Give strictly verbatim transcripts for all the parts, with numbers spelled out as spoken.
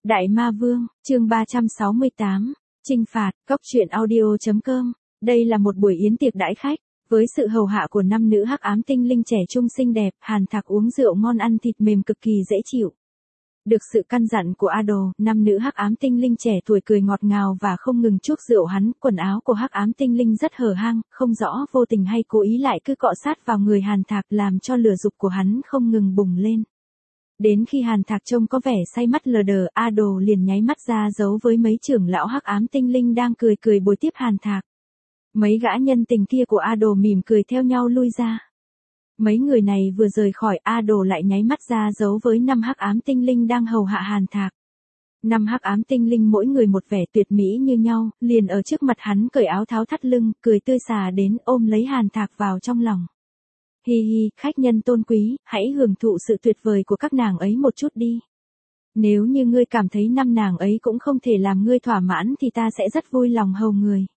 Đại Ma Vương, chương ba trăm sáu mươi tám, Trinh phạt, Cốc truyện audio chấm com. Đây là một buổi yến tiệc đãi khách, với sự hầu hạ của năm nữ hắc ám tinh linh trẻ trung xinh đẹp, Hàn Thạc uống rượu ngon ăn thịt mềm cực kỳ dễ chịu. Được sự căn dặn của Ado, năm nữ hắc ám tinh linh trẻ tuổi cười ngọt ngào và không ngừng chuốc rượu hắn, quần áo của hắc ám tinh linh rất hở hang, không rõ vô tình hay cố ý lại cứ cọ sát vào người Hàn Thạc làm cho lửa dục của hắn không ngừng bùng lên. Đến khi Hàn Thạc trông có vẻ say mắt lờ đờ, Ado liền nháy mắt ra giấu với mấy trưởng lão hắc ám tinh linh đang cười cười bồi tiếp Hàn Thạc. Mấy gã nhân tình kia của Ado mỉm cười theo nhau lui ra. Mấy người này vừa rời khỏi, Ado lại nháy mắt ra giấu với năm hắc ám tinh linh đang hầu hạ Hàn Thạc. Năm hắc ám tinh linh mỗi người một vẻ tuyệt mỹ như nhau, liền ở trước mặt hắn cởi áo tháo thắt lưng, cười tươi xà đến ôm lấy Hàn Thạc vào trong lòng. Hi hi, khách nhân tôn quý, hãy hưởng thụ sự tuyệt vời của các nàng ấy một chút đi. Nếu như ngươi cảm thấy năm nàng ấy cũng không thể làm ngươi thỏa mãn thì ta sẽ rất vui lòng hầu người.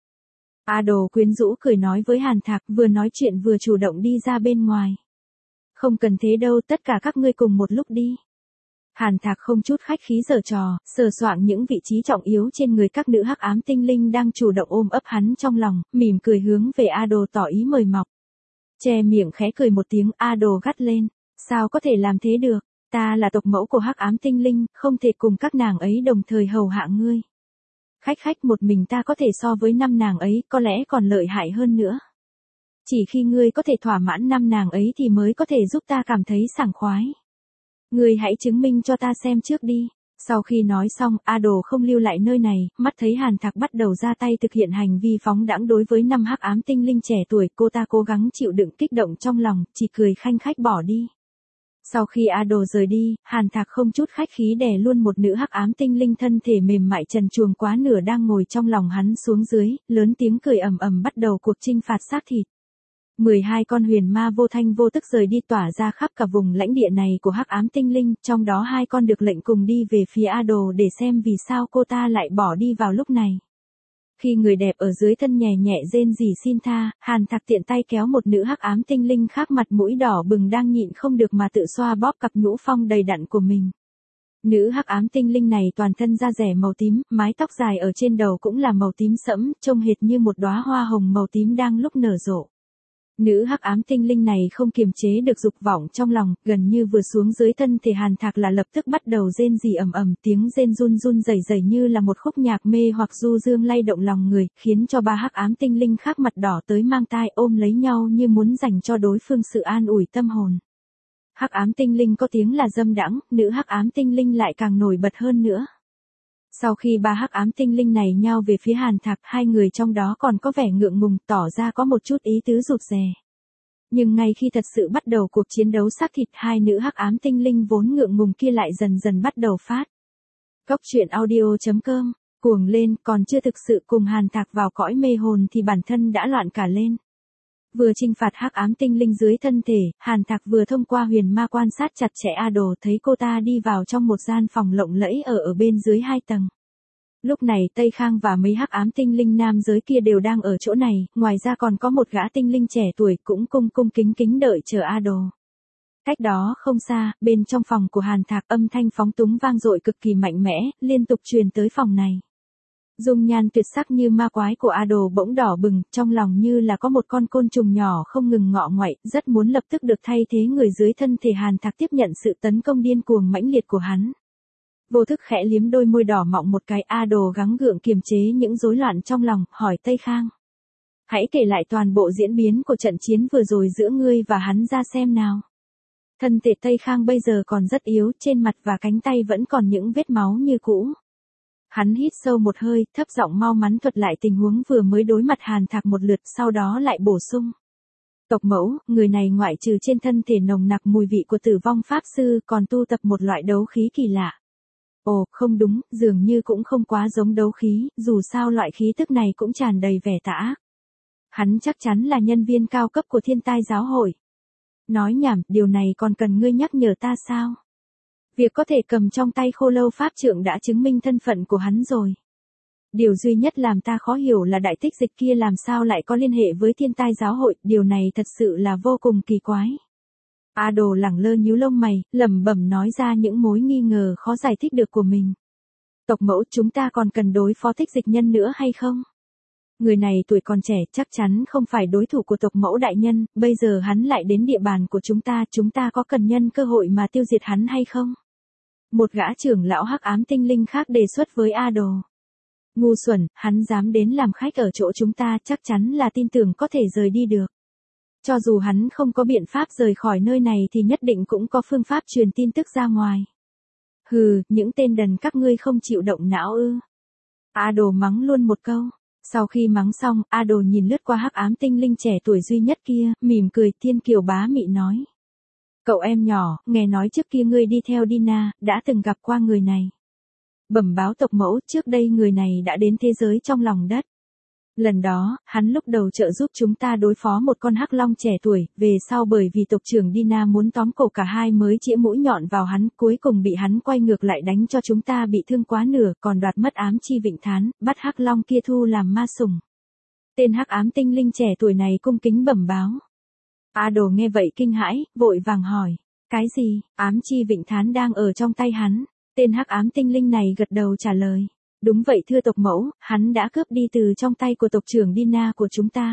Ado quyến rũ cười nói với Hàn Thạc, vừa nói chuyện vừa chủ động đi ra bên ngoài. Không cần thế đâu, tất cả các ngươi cùng một lúc đi. Hàn Thạc không chút khách khí giở trò, sờ soạng những vị trí trọng yếu trên người các nữ hắc ám tinh linh đang chủ động ôm ấp hắn trong lòng, mỉm cười hướng về Ado tỏ ý mời mọc. Che miệng khẽ cười một tiếng, Ado gắt lên, sao có thể làm thế được, ta là tộc mẫu của hắc ám tinh linh, không thể cùng các nàng ấy đồng thời hầu hạ ngươi. Khách khách một mình ta có thể so với năm nàng ấy, có lẽ còn lợi hại hơn nữa. Chỉ khi ngươi có thể thỏa mãn năm nàng ấy thì mới có thể giúp ta cảm thấy sảng khoái. Ngươi hãy chứng minh cho ta xem trước đi. Sau khi nói xong, Ado không lưu lại nơi này, mắt thấy Hàn Thạc bắt đầu ra tay thực hiện hành vi phóng đãng đối với năm hắc ám tinh linh trẻ tuổi, cô ta cố gắng chịu đựng kích động trong lòng, chỉ cười khanh khách bỏ đi. Sau khi Ado rời đi, Hàn Thạc không chút khách khí đè luôn một nữ hắc ám tinh linh thân thể mềm mại trần truồng quá nửa đang ngồi trong lòng hắn xuống dưới, lớn tiếng cười ầm ầm bắt đầu cuộc chinh phạt xác thịt. mười hai con huyền ma vô thanh vô tức rời đi tỏa ra khắp cả vùng lãnh địa này của hắc ám tinh linh, trong đó hai con được lệnh cùng đi về phía Ado để xem vì sao cô ta lại bỏ đi vào lúc này. Khi người đẹp ở dưới thân nhẹ nhẹ rên rỉ xin tha, Hàn Thạc tiện tay kéo một nữ hắc ám tinh linh khác mặt mũi đỏ bừng đang nhịn không được mà tự xoa bóp cặp nhũ phong đầy đặn của mình. Nữ hắc ám tinh linh này toàn thân da rẻ màu tím, mái tóc dài ở trên đầu cũng là màu tím sẫm, trông hệt như một đóa hoa hồng màu tím đang lúc nở rộ. Nữ hắc ám tinh linh này không kiềm chế được dục vọng trong lòng, gần như vừa xuống dưới thân thể Hàn Thạc là lập tức bắt đầu rên rỉ ầm ầm, tiếng rên run run rẩy rẩy như là một khúc nhạc mê hoặc du dương lay động lòng người, khiến cho ba hắc ám tinh linh khác mặt đỏ tới mang tai ôm lấy nhau như muốn dành cho đối phương sự an ủi tâm hồn. Hắc ám tinh linh có tiếng là dâm đãng, nữ hắc ám tinh linh lại càng nổi bật hơn nữa. Sau khi ba hắc ám tinh linh này nhao về phía Hàn Thạc, hai người trong đó còn có vẻ ngượng ngùng, tỏ ra có một chút ý tứ rụt rè. Nhưng ngay khi thật sự bắt đầu cuộc chiến đấu xác thịt, hai nữ hắc ám tinh linh vốn ngượng ngùng kia lại dần dần bắt đầu phát. Cốc truyện audio chấm com, cuồng lên, còn chưa thực sự cùng Hàn Thạc vào cõi mê hồn thì bản thân đã loạn cả lên. Vừa chinh phạt hắc ám tinh linh dưới thân thể, Hàn Thạc vừa thông qua huyền ma quan sát chặt chẽ Ado, thấy cô ta đi vào trong một gian phòng lộng lẫy ở ở bên dưới hai tầng. Lúc này Tây Khang và mấy hắc ám tinh linh nam giới kia đều đang ở chỗ này, ngoài ra còn có một gã tinh linh trẻ tuổi cũng cung cung kính kính đợi chờ Ado. Cách đó không xa, bên trong phòng của Hàn Thạc, âm thanh phóng túng vang dội cực kỳ mạnh mẽ, liên tục truyền tới phòng này. Dung nhan tuyệt sắc như ma quái của Ado bỗng đỏ bừng, trong lòng như là có một con côn trùng nhỏ không ngừng ngọ nguậy, rất muốn lập tức được thay thế người dưới thân thể Hàn Thạc tiếp nhận sự tấn công điên cuồng mãnh liệt của hắn. Vô thức khẽ liếm đôi môi đỏ mọng một cái, Ado gắng gượng kiềm chế những rối loạn trong lòng, hỏi Tây Khang. Hãy kể lại toàn bộ diễn biến của trận chiến vừa rồi giữa ngươi và hắn ra xem nào. Thân thể Tây Khang bây giờ còn rất yếu, trên mặt và cánh tay vẫn còn những vết máu như cũ. Hắn hít sâu một hơi, thấp giọng mau mắn thuật lại tình huống vừa mới đối mặt Hàn Thạc một lượt, sau đó lại bổ sung. Tộc mẫu, người này ngoại trừ trên thân thể nồng nặc mùi vị của tử vong pháp sư, còn tu tập một loại đấu khí kỳ lạ. Ồ, không đúng, dường như cũng không quá giống đấu khí, dù sao loại khí tức này cũng tràn đầy vẻ tà ác. Hắn chắc chắn là nhân viên cao cấp của Thiên Tai giáo hội. Nói nhảm, điều này còn cần ngươi nhắc nhở ta sao? Việc có thể cầm trong tay khô lâu pháp trượng đã chứng minh thân phận của hắn rồi. Điều duy nhất làm ta khó hiểu là đại tích dịch kia làm sao lại có liên hệ với Thiên Tai giáo hội, điều này thật sự là vô cùng kỳ quái. Ado lẳng lơ nhíu lông mày, lẩm bẩm nói ra những mối nghi ngờ khó giải thích được của mình. Tộc mẫu, chúng ta còn cần đối phó Thích Dịch Nhân nữa hay không? Người này tuổi còn trẻ, chắc chắn không phải đối thủ của tộc mẫu đại nhân, bây giờ hắn lại đến địa bàn của chúng ta, chúng ta có cần nhân cơ hội mà tiêu diệt hắn hay không? Một gã trưởng lão hắc ám tinh linh khác đề xuất với A Đồ. Ngu xuẩn, hắn dám đến làm khách ở chỗ chúng ta, chắc chắn là tin tưởng có thể rời đi được. Cho dù hắn không có biện pháp rời khỏi nơi này thì nhất định cũng có phương pháp truyền tin tức ra ngoài. Hừ, những tên đần các ngươi không chịu động não ư? A Đồ mắng luôn một câu. Sau khi mắng xong, A Đồ nhìn lướt qua hắc ám tinh linh trẻ tuổi duy nhất kia, mỉm cười, thiên kiều bá mị nói. Cậu em nhỏ, nghe nói trước kia ngươi đi theo Dina, đã từng gặp qua người này. Bẩm báo tộc mẫu, trước đây người này đã đến thế giới trong lòng đất. Lần đó, hắn lúc đầu trợ giúp chúng ta đối phó một con hắc long trẻ tuổi, về sau bởi vì tộc trưởng Dina muốn tóm cổ cả hai mới chĩa mũi nhọn vào hắn, cuối cùng bị hắn quay ngược lại đánh cho chúng ta bị thương quá nửa, còn đoạt mất ám chi vịnh thán, bắt hắc long kia thu làm ma sủng. Tên hắc ám tinh linh trẻ tuổi này cung kính bẩm báo. A Đồ nghe vậy kinh hãi, vội vàng hỏi, cái gì, ám chi vịnh thán đang ở trong tay hắn? Tên hắc ám tinh linh này gật đầu trả lời. Đúng vậy thưa tộc mẫu, hắn đã cướp đi từ trong tay của tộc trưởng Dina của chúng ta.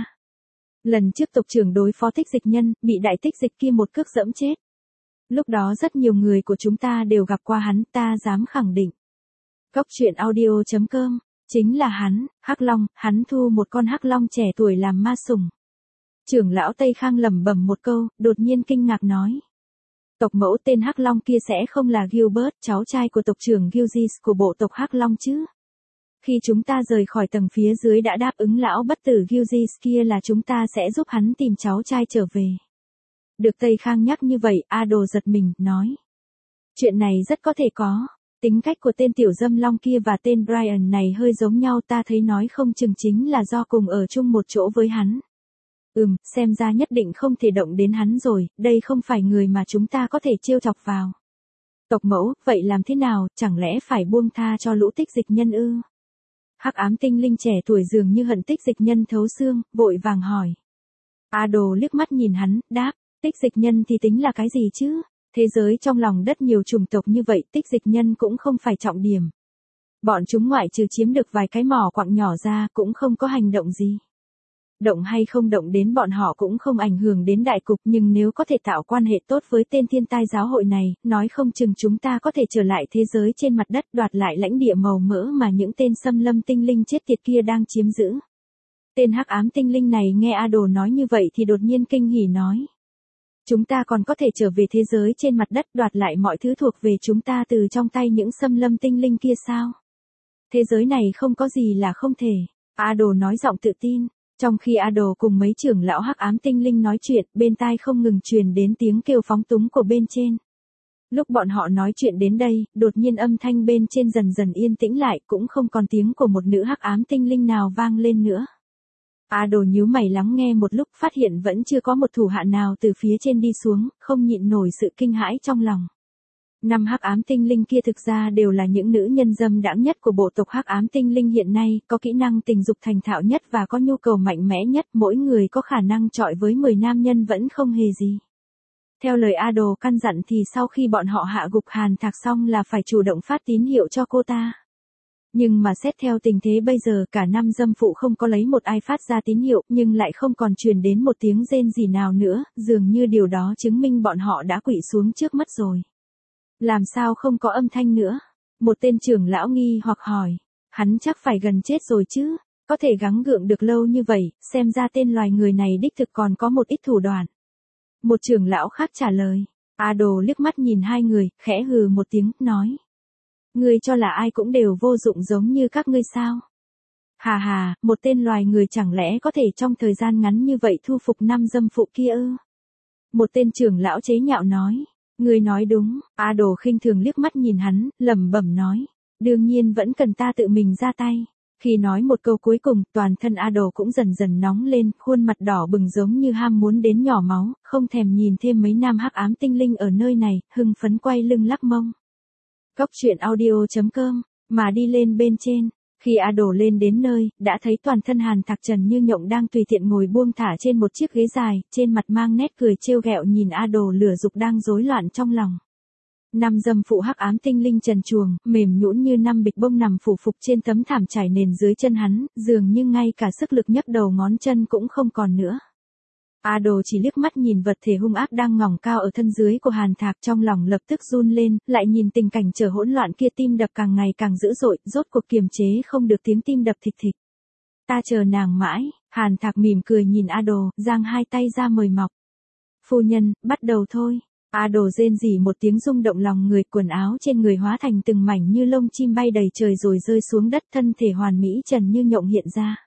Lần trước tộc trưởng đối phó Thích Dịch Nhân, bị đại Thích Dịch kia một cước dẫm chết. Lúc đó rất nhiều người của chúng ta đều gặp qua hắn, ta dám khẳng định. Cốc truyện audio chấm com, chính là hắn, hắc long, hắn thu một con hắc long trẻ tuổi làm ma sủng. Trưởng lão Tây Khang lẩm bẩm một câu, đột nhiên kinh ngạc nói. Tộc mẫu, tên hắc long kia sẽ không là Gilbert, cháu trai của tộc trưởng Gilgis của bộ tộc hắc long chứ? Khi chúng ta rời khỏi tầng phía dưới đã đáp ứng lão bất tử Gilgis kia là chúng ta sẽ giúp hắn tìm cháu trai trở về. Được Tây Khang nhắc như vậy, A Đồ giật mình, nói. Chuyện này rất có thể có. Tính cách của tên tiểu dâm long kia và tên Brian này hơi giống nhau, ta thấy nói không chừng chính là do cùng ở chung một chỗ với hắn. Ừm, xem ra nhất định không thể động đến hắn rồi, đây không phải người mà chúng ta có thể trêu chọc vào. Tộc mẫu, vậy làm thế nào, chẳng lẽ phải buông tha cho lũ Thích Dịch Nhân ư? Hắc ám tinh linh trẻ tuổi dường như hận Thích Dịch Nhân thấu xương, vội vàng hỏi. A Đồ liếc mắt nhìn hắn, đáp, Thích Dịch Nhân thì tính là cái gì chứ? Thế giới trong lòng đất nhiều chủng tộc như vậy, Thích Dịch Nhân cũng không phải trọng điểm. Bọn chúng ngoại trừ chiếm được vài cái mỏ quặng nhỏ ra cũng không có hành động gì. Động hay không động đến bọn họ cũng không ảnh hưởng đến đại cục, nhưng nếu có thể tạo quan hệ tốt với tên thiên tai giáo hội này, nói không chừng chúng ta có thể trở lại thế giới trên mặt đất, đoạt lại lãnh địa màu mỡ mà những tên xâm lâm tinh linh chết tiệt kia đang chiếm giữ. Tên hắc ám tinh linh này nghe A Đồ nói như vậy thì đột nhiên kinh hỉ nói. Chúng ta còn có thể trở về thế giới trên mặt đất, đoạt lại mọi thứ thuộc về chúng ta từ trong tay những xâm lâm tinh linh kia sao? Thế giới này không có gì là không thể. A Đồ nói giọng tự tin. Trong khi A Đồ cùng mấy trưởng lão hắc ám tinh linh nói chuyện, bên tai không ngừng truyền đến tiếng kêu phóng túng của bên trên. Lúc bọn họ nói chuyện đến đây, đột nhiên âm thanh bên trên dần dần yên tĩnh lại, cũng không còn tiếng của một nữ hắc ám tinh linh nào vang lên nữa. A Đồ nhíu mày lắng nghe một lúc, phát hiện vẫn chưa có một thủ hạ nào từ phía trên đi xuống, không nhịn nổi sự kinh hãi trong lòng. Năm hắc ám tinh linh kia thực ra đều là những nữ nhân dâm đãng nhất của bộ tộc hắc ám tinh linh hiện nay, có kỹ năng tình dục thành thạo nhất và có nhu cầu mạnh mẽ nhất, mỗi người có khả năng chọi với mười nam nhân vẫn không hề gì. Theo lời A Đồ căn dặn thì sau khi bọn họ hạ gục Hàn Thạc xong là phải chủ động phát tín hiệu cho cô ta. Nhưng mà xét theo tình thế bây giờ, cả năm dâm phụ không có lấy một ai phát ra tín hiệu, nhưng lại không còn truyền đến một tiếng rên gì nào nữa, dường như điều đó chứng minh bọn họ đã quỵ xuống trước mất rồi. Làm sao không có âm thanh nữa? Một tên trưởng lão nghi hoặc hỏi. Hắn chắc phải gần chết rồi chứ, có thể gắng gượng được lâu như vậy, xem ra tên loài người này đích thực còn có một ít thủ đoạn. Một trưởng lão khác trả lời. A Đồ liếc mắt nhìn hai người, khẽ hừ một tiếng, nói. Ngươi cho là ai cũng đều vô dụng giống như các ngươi sao? Hà hà, một tên loài người chẳng lẽ có thể trong thời gian ngắn như vậy thu phục năm dâm phụ kia ư? Một tên trưởng lão chế nhạo nói. Ngươi nói đúng. A Đồ khinh thường liếc mắt nhìn hắn, lẩm bẩm nói. Đương nhiên vẫn cần ta tự mình ra tay. Khi nói một câu cuối cùng, toàn thân A Đồ cũng dần dần nóng lên, khuôn mặt đỏ bừng giống như ham muốn đến nhỏ máu, không thèm nhìn thêm mấy nam hắc ám tinh linh ở nơi này, hưng phấn quay lưng lắc mông. Cốc truyện audio chấm com, mà đi lên bên trên. Khi A Đồ lên đến nơi, đã thấy toàn thân Hàn Thạc Trần Như Nhộng đang tùy tiện ngồi buông thả trên một chiếc ghế dài, trên mặt mang nét cười trêu ghẹo nhìn A Đồ lửa dục đang rối loạn trong lòng. Năm dâm phụ hắc ám tinh linh trần truồng, mềm nhũn như năm bịch bông nằm phủ phục trên tấm thảm trải nền dưới chân hắn, dường như ngay cả sức lực nhấc đầu ngón chân cũng không còn nữa. A Đồ chỉ liếc mắt nhìn vật thể hung ác đang ngỏng cao ở thân dưới của Hàn Thạc, trong lòng lập tức run lên, lại nhìn tình cảnh trở hỗn loạn kia, tim đập càng ngày càng dữ dội, rốt cuộc kiềm chế không được tiếng tim đập thịch thịch. Ta chờ nàng mãi, Hàn Thạc mỉm cười nhìn A Đồ, giang hai tay ra mời mọc. Phu nhân, bắt đầu thôi. A Đồ rên rỉ một tiếng rung động lòng người, quần áo trên người hóa thành từng mảnh như lông chim bay đầy trời rồi rơi xuống đất, thân thể hoàn mỹ trần như nhộng hiện ra.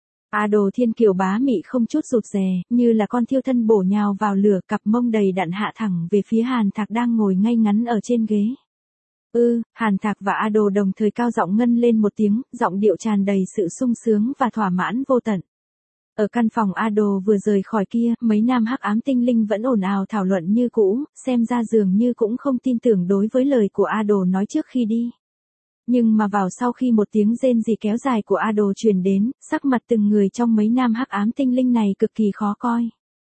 A Đồ thiên kiều bá mị không chút rụt rè, như là con thiêu thân bổ nhào vào lửa, cặp mông đầy đặn hạ thẳng về phía Hàn Thạc đang ngồi ngay ngắn ở trên ghế. Ư, ừ, Hàn Thạc và A Đồ đồng thời cao giọng ngân lên một tiếng, giọng điệu tràn đầy sự sung sướng và thỏa mãn vô tận. Ở căn phòng A Đồ vừa rời khỏi kia, mấy nam hắc ám tinh linh vẫn ồn ào thảo luận như cũ, xem ra dường như cũng không tin tưởng đối với lời của A Đồ nói trước khi đi. Nhưng mà vào sau khi một tiếng rên rỉ kéo dài của A Đồ truyền đến, sắc mặt từng người trong mấy nam hắc ám tinh linh này cực kỳ khó coi.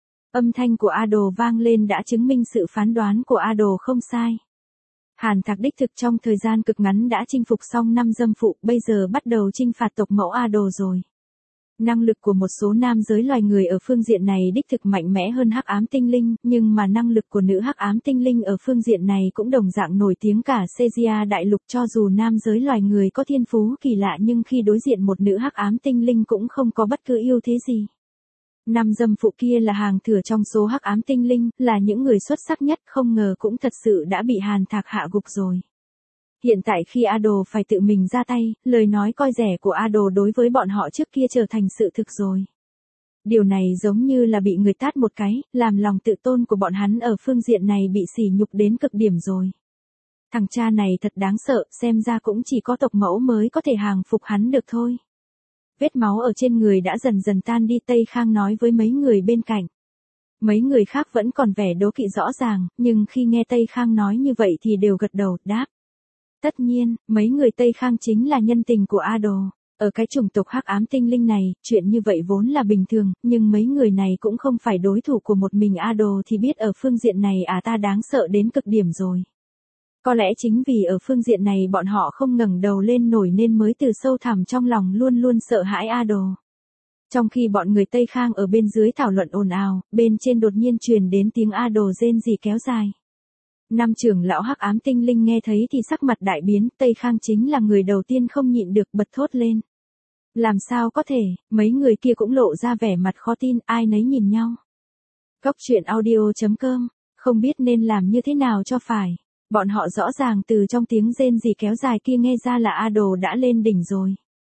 Âm thanh của A Đồ vang lên đã chứng minh sự phán đoán của A Đồ không sai. Hàn Thạc đích thực trong thời gian cực ngắn đã chinh phục xong năm dâm phụ, bây giờ bắt đầu chinh phạt tộc mẫu A Đồ rồi. Năng lực của một số nam giới loài người ở phương diện này đích thực mạnh mẽ hơn hắc ám tinh linh, nhưng mà năng lực của nữ hắc ám tinh linh ở phương diện này cũng đồng dạng nổi tiếng cả Caesarea đại lục. Cho dù nam giới loài người có thiên phú kỳ lạ nhưng khi đối diện một nữ hắc ám tinh linh cũng không có bất cứ ưu thế gì. Năm dâm phụ kia là hàng thừa trong số hắc ám tinh linh, là những người xuất sắc nhất, không ngờ cũng thật sự đã bị Hàn Thạc hạ gục rồi. Hiện tại khi A Đồ phải tự mình ra tay, lời nói coi rẻ của A Đồ đối với bọn họ trước kia trở thành sự thực rồi. Điều này giống như là bị người tát một cái, làm lòng tự tôn của bọn hắn ở phương diện này bị sỉ nhục đến cực điểm rồi. Thằng cha này thật đáng sợ, xem ra cũng chỉ có tộc mẫu mới có thể hàng phục hắn được thôi. Vết máu ở trên người đã dần dần tan đi, Tây Khang nói với mấy người bên cạnh. Mấy người khác vẫn còn vẻ đố kỵ rõ ràng, nhưng khi nghe Tây Khang nói như vậy thì đều gật đầu, đáp. Tất nhiên, mấy người Tây Khang chính là nhân tình của A Đồ. Ở cái chủng tộc hắc ám tinh linh này, chuyện như vậy vốn là bình thường, nhưng mấy người này cũng không phải đối thủ của một mình A Đồ thì biết ở phương diện này à ta đáng sợ đến cực điểm rồi. Có lẽ chính vì ở phương diện này bọn họ không ngẩng đầu lên nổi nên mới từ sâu thẳm trong lòng luôn luôn sợ hãi A Đồ. Trong khi bọn người Tây Khang ở bên dưới thảo luận ồn ào, bên trên đột nhiên truyền đến tiếng A Đồ rên rỉ kéo dài. Năm trưởng lão hắc ám tinh linh nghe thấy thì sắc mặt đại biến, Tây Khang chính là người đầu tiên không nhịn được bật thốt lên. Làm sao có thể, mấy người kia cũng lộ ra vẻ mặt khó tin, ai nấy nhìn nhau. Góc truyện audio chấm com, không biết nên làm như thế nào cho phải. Bọn họ rõ ràng từ trong tiếng rên rỉ kéo dài kia nghe ra là A Đồ đã lên đỉnh rồi.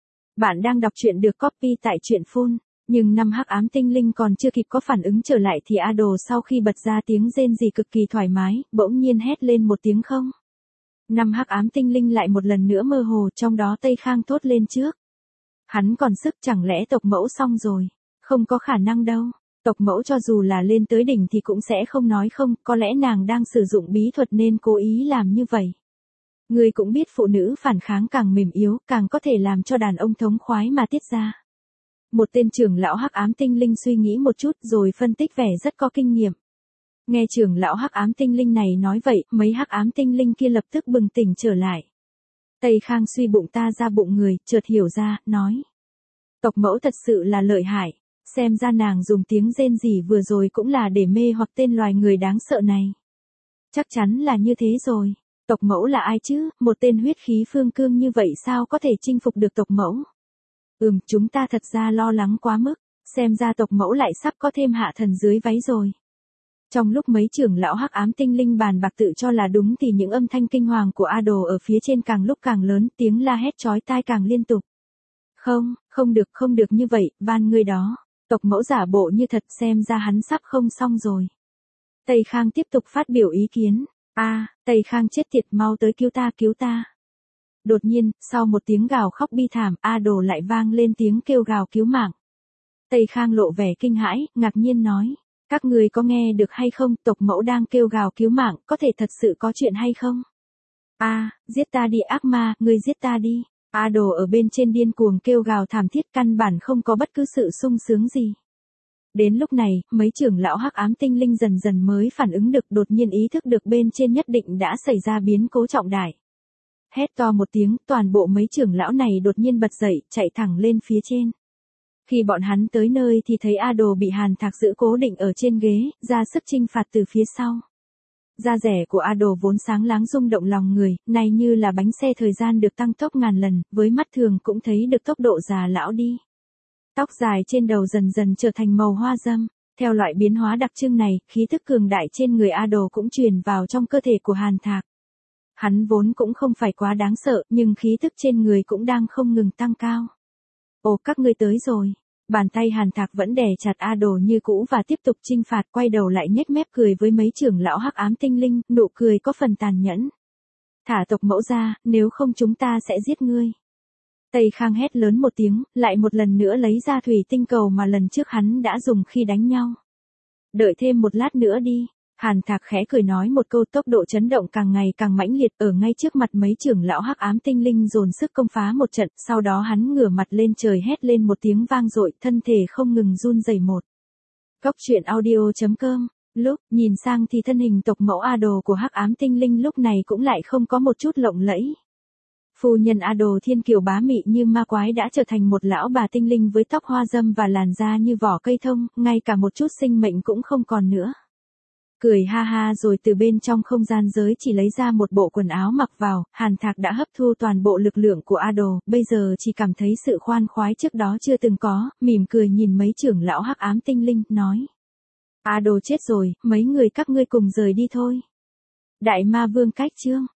Bạn đang đọc truyện được copy tại truyện phun. Nhưng năm hắc ám tinh linh còn chưa kịp có phản ứng trở lại thì A Đồ sau khi bật ra tiếng rên rỉ cực kỳ thoải mái, bỗng nhiên hét lên một tiếng không. Năm hắc ám tinh linh lại một lần nữa mơ hồ, trong đó Tây Khang thốt lên trước. Hắn còn sức, chẳng lẽ tộc mẫu xong rồi? Không có khả năng đâu. Tộc mẫu cho dù là lên tới đỉnh thì cũng sẽ không nói không, có lẽ nàng đang sử dụng bí thuật nên cố ý làm như vậy. Người cũng biết phụ nữ phản kháng càng mềm yếu, càng có thể làm cho đàn ông thống khoái mà tiết ra. Một tên trưởng lão hắc ám tinh linh suy nghĩ một chút rồi phân tích vẻ rất có kinh nghiệm. Nghe trưởng lão hắc ám tinh linh này nói vậy, mấy hắc ám tinh linh kia lập tức bừng tỉnh trở lại. Tây Khang suy bụng ta ra bụng người, chợt hiểu ra, nói. Tộc mẫu thật sự là lợi hại, xem ra nàng dùng tiếng rên rỉ vừa rồi cũng là để mê hoặc tên loài người đáng sợ này. Chắc chắn là như thế rồi, tộc mẫu là ai chứ, một tên huyết khí phương cương như vậy sao có thể chinh phục được tộc mẫu. Ừm, chúng ta thật ra lo lắng quá mức, xem ra tộc mẫu lại sắp có thêm hạ thần dưới váy rồi. Trong lúc mấy trưởng lão hắc ám tinh linh bàn bạc tự cho là đúng thì những âm thanh kinh hoàng của A Đồ ở phía trên càng lúc càng lớn, tiếng la hét chói tai càng liên tục. Không, không được, không được như vậy, van ngươi đó, tộc mẫu giả bộ như thật, xem ra hắn sắp không xong rồi. Tây Khang tiếp tục phát biểu ý kiến, a, à, Tây Khang chết tiệt, mau tới cứu ta, cứu ta. Đột nhiên, sau một tiếng gào khóc bi thảm, A Đồ lại vang lên tiếng kêu gào cứu mạng. Tây Khang lộ vẻ kinh hãi, ngạc nhiên nói, các người có nghe được hay không, tộc mẫu đang kêu gào cứu mạng, có thể thật sự có chuyện hay không? A, à, giết ta đi ác ma, ngươi giết ta đi. A Đồ ở bên trên điên cuồng kêu gào thảm thiết, căn bản không có bất cứ sự sung sướng gì. Đến lúc này, mấy trưởng lão hắc ám tinh linh dần dần mới phản ứng được, đột nhiên ý thức được bên trên nhất định đã xảy ra biến cố trọng đại. Hét to một tiếng, toàn bộ mấy trưởng lão này đột nhiên bật dậy, chạy thẳng lên phía trên. Khi bọn hắn tới nơi thì thấy A Đồ bị Hàn Thạc giữ cố định ở trên ghế, ra sức chinh phạt từ phía sau. Da rẻ của A Đồ vốn sáng láng rung động lòng người, nay như là bánh xe thời gian được tăng tốc ngàn lần, với mắt thường cũng thấy được tốc độ già lão đi. Tóc dài trên đầu dần dần trở thành màu hoa dâm. Theo loại biến hóa đặc trưng này, khí tức cường đại trên người A Đồ cũng truyền vào trong cơ thể của Hàn Thạc. Hắn vốn cũng không phải quá đáng sợ, nhưng khí tức trên người cũng đang không ngừng tăng cao. Ồ, các ngươi tới rồi. Bàn tay Hàn Thạc vẫn đè chặt A Đồ như cũ và tiếp tục chinh phạt, quay đầu lại nhếch mép cười với mấy trưởng lão hắc ám tinh linh, nụ cười có phần tàn nhẫn. Thả tộc mẫu ra, nếu không chúng ta sẽ giết ngươi. Tây Khang hét lớn một tiếng, lại một lần nữa lấy ra thủy tinh cầu mà lần trước hắn đã dùng khi đánh nhau. Đợi thêm một lát nữa đi. Hàn Thạc khẽ cười nói một câu, tốc độ chấn động càng ngày càng mãnh liệt, ở ngay trước mặt mấy trưởng lão hắc ám tinh linh dồn sức công phá một trận, sau đó hắn ngửa mặt lên trời hét lên một tiếng vang dội, thân thể không ngừng run rẩy một. Cốc truyện audio chấm com. Lúc nhìn sang thì thân hình tộc mẫu A Đồ của hắc ám tinh linh lúc này cũng lại không có một chút lộng lẫy. Phu nhân A Đồ thiên kiều bá mị như ma quái đã trở thành một lão bà tinh linh với tóc hoa dâm và làn da như vỏ cây thông, ngay cả một chút sinh mệnh cũng không còn nữa. Cười ha ha rồi từ bên trong không gian giới chỉ lấy ra một bộ quần áo mặc vào, Hàn Thạc đã hấp thu toàn bộ lực lượng của A Đồ, bây giờ chỉ cảm thấy sự khoan khoái trước đó chưa từng có, mỉm cười nhìn mấy trưởng lão hắc ám tinh linh, nói. A Đồ chết rồi, mấy người các ngươi cùng rời đi thôi. Đại ma vương cách chương.